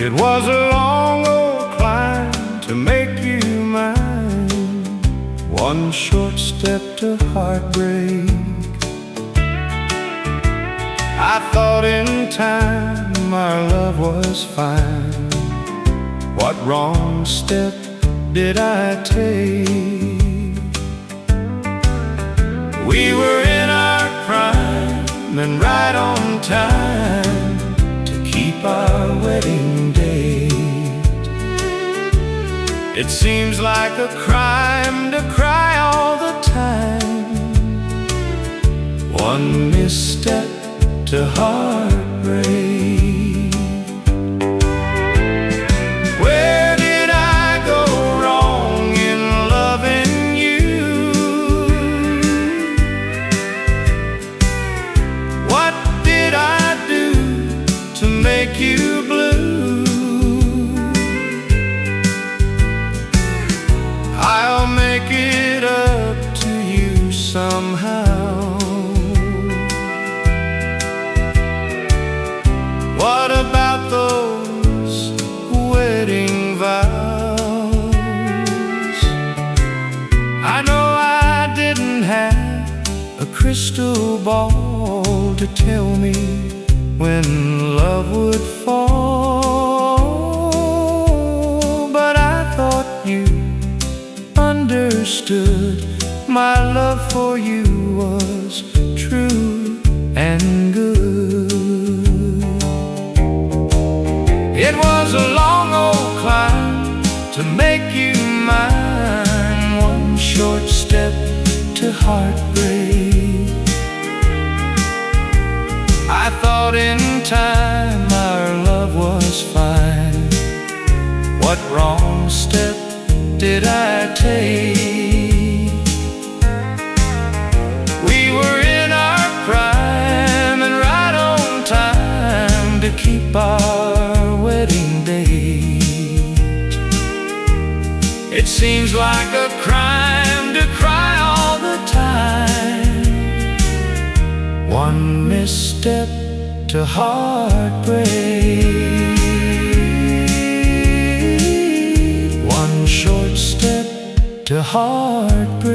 It was a long old climb to make you mine, one short step to heartbreak. I thought in time our love was fine. What wrong step did I take? We were in our prime and right on time to keep our wedding date. It seems like a crime to cry all the time, one misstep to heartbreak. Where did I go wrong in loving you? What did I do to make you blue? I'll make it up to you somehow. What about those wedding vows? I know I didn't have a crystal ball to tell me when love would fall, but I thought you understood my love for you was true and good. It was a long old climb to make you mine, one short step to heartbreak. I thought in time our love was fine. What wrong step did I take? We were in our prime and right on time to keep our wedding date. It seems like a crime to cry all the time, one misstep to heartbreak, one short step to heartbreak.